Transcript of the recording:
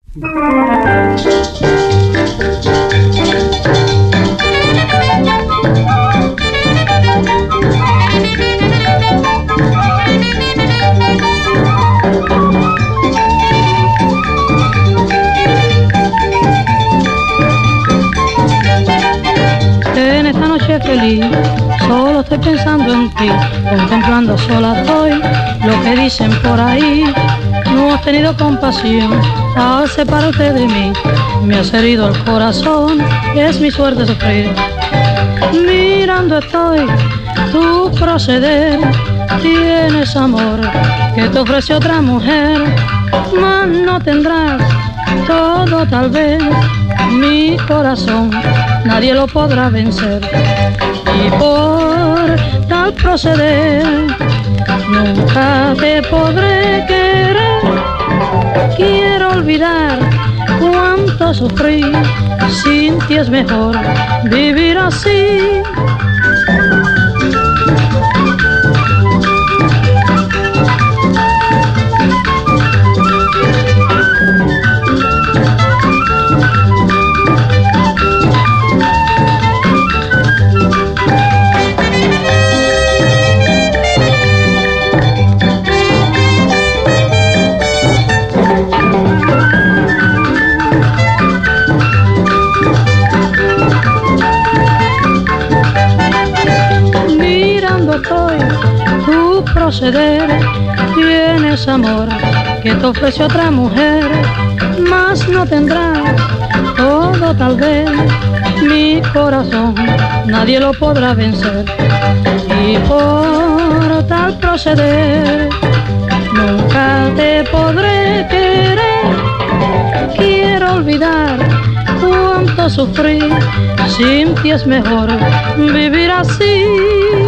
En esta noche feliz solo estoy pensando en ti, contemplando sola estoy lo que dicen por ahí. No has tenido compasión al separarte de mí, me has herido el corazón, es mi suerte sufrir. Mirando estoy tu proceder, tienes amor que te ofrece otra mujer, mas no tendrás todo tal vez, mi corazón nadie lo podrá vencer. Y por tal proceder nunca te podré querer. Quiero olvidar cuánto sufrí, sin ti es mejor vivir así. Tu proceder, tienes amor que te ofrece otra mujer, mas no tendrás todo tal vez, mi corazón nadie lo podrá vencer. Y por tal proceder nunca te podré querer. Quiero olvidar cuánto sufrí, sin ti es mejor vivir así.